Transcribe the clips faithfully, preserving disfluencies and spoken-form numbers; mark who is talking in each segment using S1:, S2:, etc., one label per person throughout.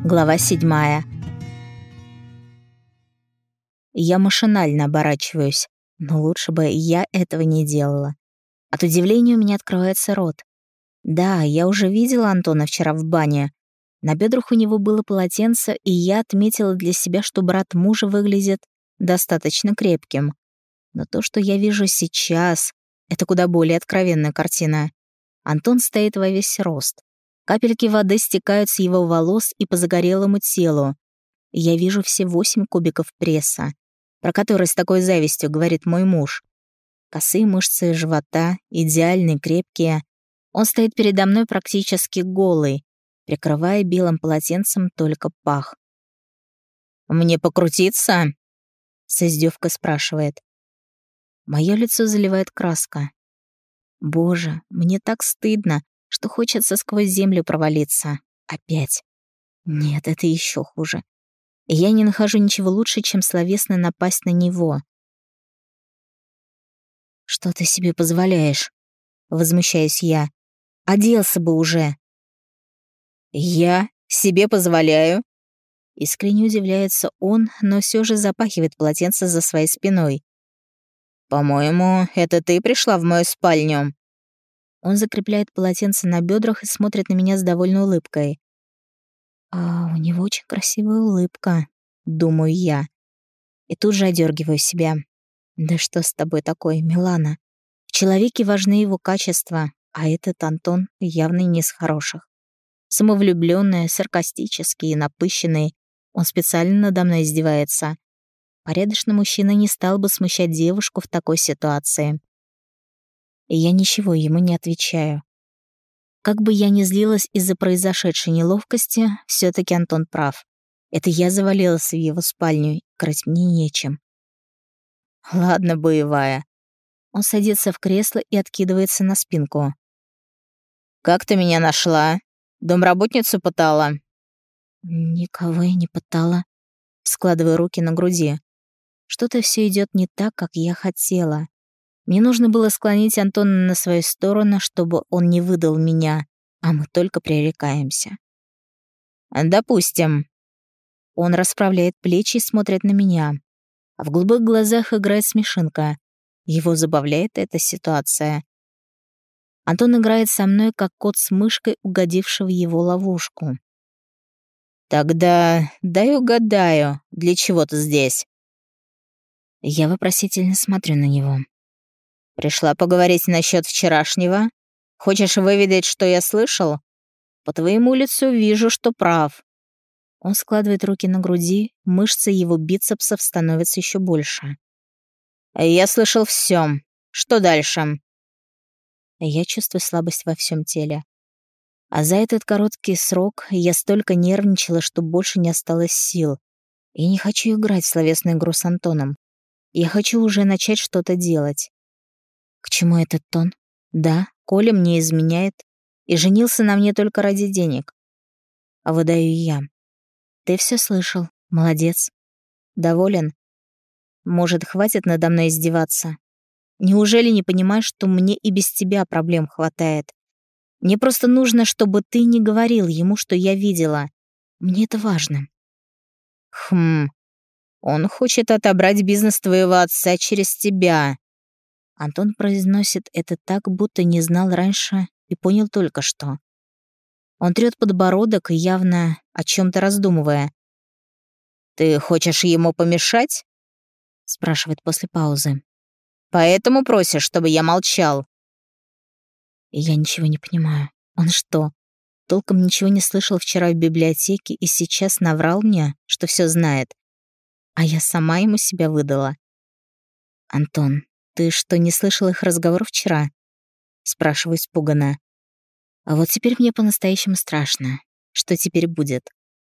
S1: Глава седьмая. Я машинально оборачиваюсь, но лучше бы я этого не делала. От удивления у меня открывается рот. Да, я уже видела Антона вчера в бане. На бедрах у него было полотенце, и я отметила для себя, что брат мужа выглядит достаточно крепким. Но то, что я вижу сейчас, это куда более откровенная картина. Антон стоит во весь рост. Капельки воды стекают с его волос и по загорелому телу. Я вижу все восемь кубиков пресса, про которые с такой завистью говорит мой муж. Косые мышцы живота, идеальные, крепкие. Он стоит передо мной практически голый, прикрывая белым полотенцем только пах. «Мне покрутиться?» — с издевкой спрашивает. Моё лицо заливает краска. Боже, мне так стыдно, что хочется сквозь землю провалиться. Опять. Нет, это еще хуже. И я не нахожу ничего лучше, чем словесно напасть на него. «Что ты себе позволяешь?» — возмущаюсь я. «Оделся бы уже». «Я себе позволяю?» Искренне удивляется он, но все же запахивает полотенце за своей спиной. «По-моему, это ты пришла в мою спальню?» Он закрепляет полотенце на бедрах и смотрит на меня с довольной улыбкой. «А у него очень красивая улыбка», — думаю я. И тут же одергиваю себя. «Да что с тобой такое, Милана? В человеке важны его качества, а этот Антон явно не из хороших. Самовлюбленный, саркастический и напыщенный. Он специально надо мной издевается. Порядочный мужчина не стал бы смущать девушку в такой ситуации». И я ничего ему не отвечаю. Как бы я ни злилась из-за произошедшей неловкости, все таки Антон прав. Это я завалилась в его спальню, и крыть мне нечем. «Ладно, боевая». Он садится в кресло и откидывается на спинку. «Как ты меня нашла? Домработницу пытала?» «Никого я не пытала», складывая руки на груди. Что-то все идет не так, как я хотела. Мне нужно было склонить Антона на свою сторону, чтобы он не выдал меня, а мы только пререкаемся. «Допустим». Он расправляет плечи и смотрит на меня. А в голубых глазах играет смешинка. Его забавляет эта ситуация. Антон играет со мной, как кот с мышкой, угодивший в его ловушку. «Тогда дай угадаю, для чего ты здесь?» Я вопросительно смотрю на него. «Пришла поговорить насчет вчерашнего? Хочешь выведать, что я слышал? По твоему лицу вижу, что прав». Он складывает руки на груди, мышцы его бицепсов становятся еще больше. «Я слышал все. Что дальше?» Я чувствую слабость во всем теле. А за этот короткий срок я столько нервничала, что больше не осталось сил. Я не хочу играть в словесную игру с Антоном. Я хочу уже начать что-то делать. К чему этот тон? Да, Коля мне изменяет и женился на мне только ради денег. А выдаю я. Ты все слышал. Молодец. Доволен? Может, хватит надо мной издеваться? Неужели не понимаешь, что мне и без тебя проблем хватает? Мне просто нужно, чтобы ты не говорил ему, что я видела. Мне это важно. Хм, он хочет отобрать бизнес твоего отца через тебя. Антон произносит это так, будто не знал раньше и понял только что. Он трёт подбородок, явно о чем-то раздумывая. «Ты хочешь ему помешать?» — спрашивает после паузы. «Поэтому просишь, чтобы я молчал?» Я ничего не понимаю. Он что, толком ничего не слышал вчера в библиотеке и сейчас наврал мне, что все знает? А я сама ему себя выдала. «Антон, ты что, не слышал их разговор вчера?» Спрашиваю испуганно. А вот теперь мне по-настоящему страшно. Что теперь будет?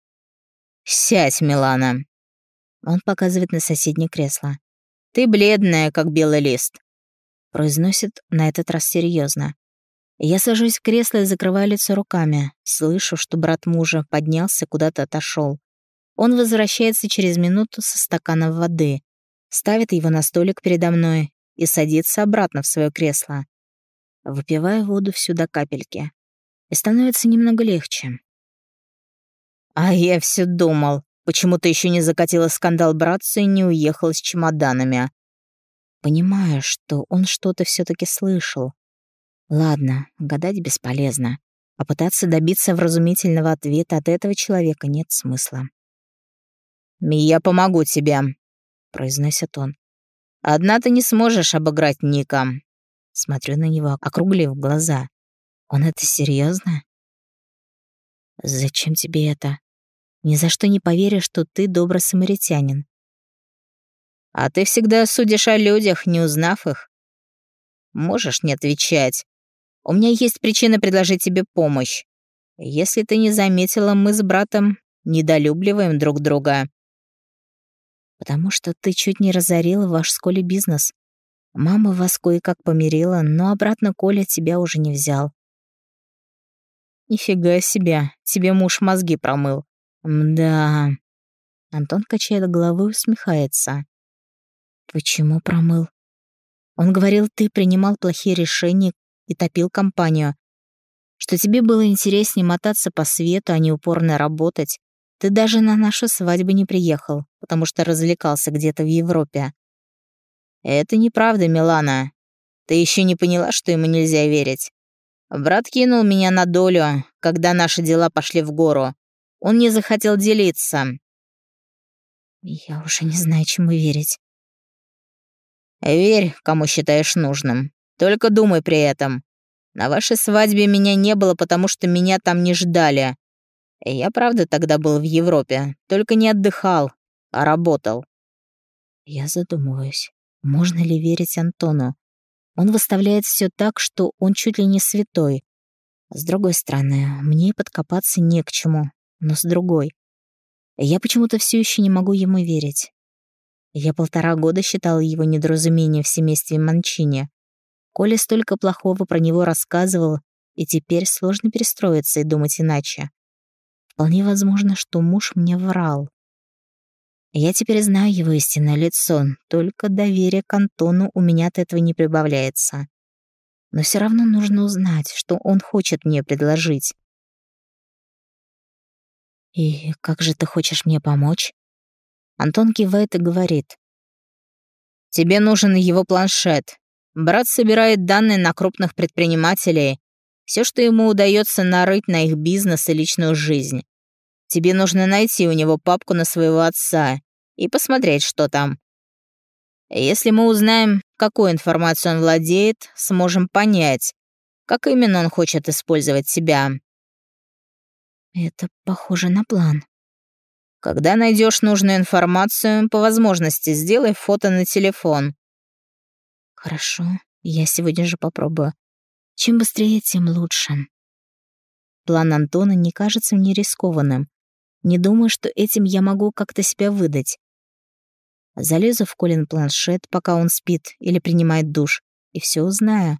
S1: «Сядь, Милана!» Он показывает на соседнее кресло. «Ты бледная, как белый лист», — произносит на этот раз серьезно. Я сажусь в кресло и закрываю лицо руками. Слышу, что брат мужа поднялся, куда-то отошел. Он возвращается через минуту со стаканом воды, ставит его на столик передо мной и садится обратно в свое кресло. Выпиваю воду всю до капельки. И становится немного легче. А я все думал, почему ты еще не закатила скандал братцу и не уехала с чемоданами. Понимаю, что он что-то все-таки слышал. Ладно, гадать бесполезно. А пытаться добиться вразумительного ответа от этого человека нет смысла. «Я помогу тебе», — произносит он. «Одна ты не сможешь обыграть Ника». Смотрю на него, округлив глаза. «Он это серьезно? Зачем тебе это? Ни за что не поверю, что ты добрый самаритянин». «А ты всегда судишь о людях, не узнав их. Можешь не отвечать. У меня есть причина предложить тебе помощь. Если ты не заметила, мы с братом недолюбливаем друг друга». «Потому что ты чуть не разорила ваш с Колей бизнес. Мама вас кое-как помирила, но обратно Коля тебя уже не взял». «Нифига себе, тебе муж мозги промыл». «Мда...» Антон качает головой и усмехается. «Почему промыл? Он говорил, ты принимал плохие решения и топил компанию. Что тебе было интереснее мотаться по свету, а не упорно работать. Ты даже на нашу свадьбу не приехал, потому что развлекался где-то в Европе». «Это неправда, Милана. Ты еще не поняла, что ему нельзя верить. Брат кинул меня на долю, когда наши дела пошли в гору. Он не захотел делиться». «Я уже не знаю, чему верить». «Верь, кому считаешь нужным. Только думай при этом. На вашей свадьбе меня не было, потому что меня там не ждали. И я правда тогда был в Европе, только не отдыхал, а работал». Я задумываюсь, можно ли верить Антону. Он выставляет все так, что он чуть ли не святой. С другой стороны, мне подкопаться не к чему, но с другой. Я почему-то все еще не могу ему верить. Я полтора года считала его недоразумение в семействе Манчини. Коля столько плохого про него рассказывал, и теперь сложно перестроиться и думать иначе. Вполне возможно, что муж мне врал. Я теперь знаю его истинное лицо, только доверие к Антону у меня от этого не прибавляется. Но все равно нужно узнать, что он хочет мне предложить. «И как же ты хочешь мне помочь?» Антон кивает и говорит. «Тебе нужен его планшет. Брат собирает данные на крупных предпринимателей, все, что ему удается нарыть на их бизнес и личную жизнь. Тебе нужно найти у него папку на своего отца и посмотреть, что там. Если мы узнаем, какой информацией он владеет, сможем понять, как именно он хочет использовать тебя». Это похоже на план. «Когда найдешь нужную информацию, по возможности сделай фото на телефон». «Хорошо, я сегодня же попробую. Чем быстрее, тем лучше». План Антона не кажется мне рискованным. Не думаю, что этим я могу как-то себя выдать. Залезу в Колин планшет, пока он спит или принимает душ, и все узнаю.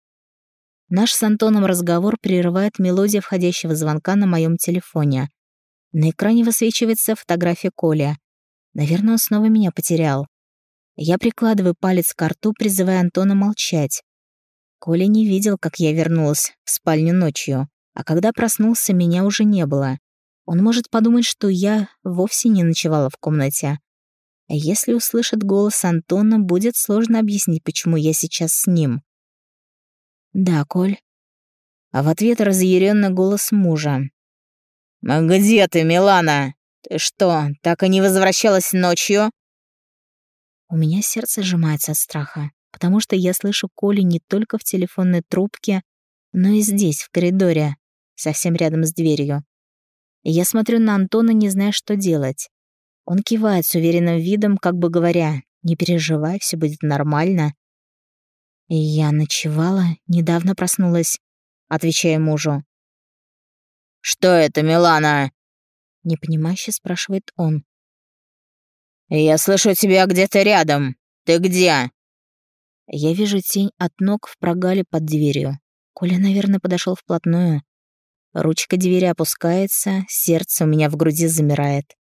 S1: Наш с Антоном разговор прерывает мелодия входящего звонка на моем телефоне. На экране высвечивается фотография Коли. Наверное, он снова меня потерял. Я прикладываю палец к рту, призывая Антона молчать. Коля не видел, как я вернулась в спальню ночью, а когда проснулся, меня уже не было. Он может подумать, что я вовсе не ночевала в комнате. А если услышит голос Антона, будет сложно объяснить, почему я сейчас с ним. «Да, Коль». А в ответ разъяренный голос мужа. «Где ты, Милана? Ты что, так и не возвращалась ночью?» У меня сердце сжимается от страха, потому что я слышу Колю не только в телефонной трубке, но и здесь, в коридоре, совсем рядом с дверью. И я смотрю на Антона, не зная, что делать. Он кивает с уверенным видом, как бы говоря, «Не переживай, все будет нормально». И я ночевала, недавно проснулась, отвечая мужу. «Что это, Милана?» Непонимающе спрашивает он. «Я слышу тебя где-то рядом. Ты где?» Я вижу тень от ног в прогале под дверью. Коля, наверное, подошел вплотную. Ручка двери опускается, сердце у меня в груди замирает.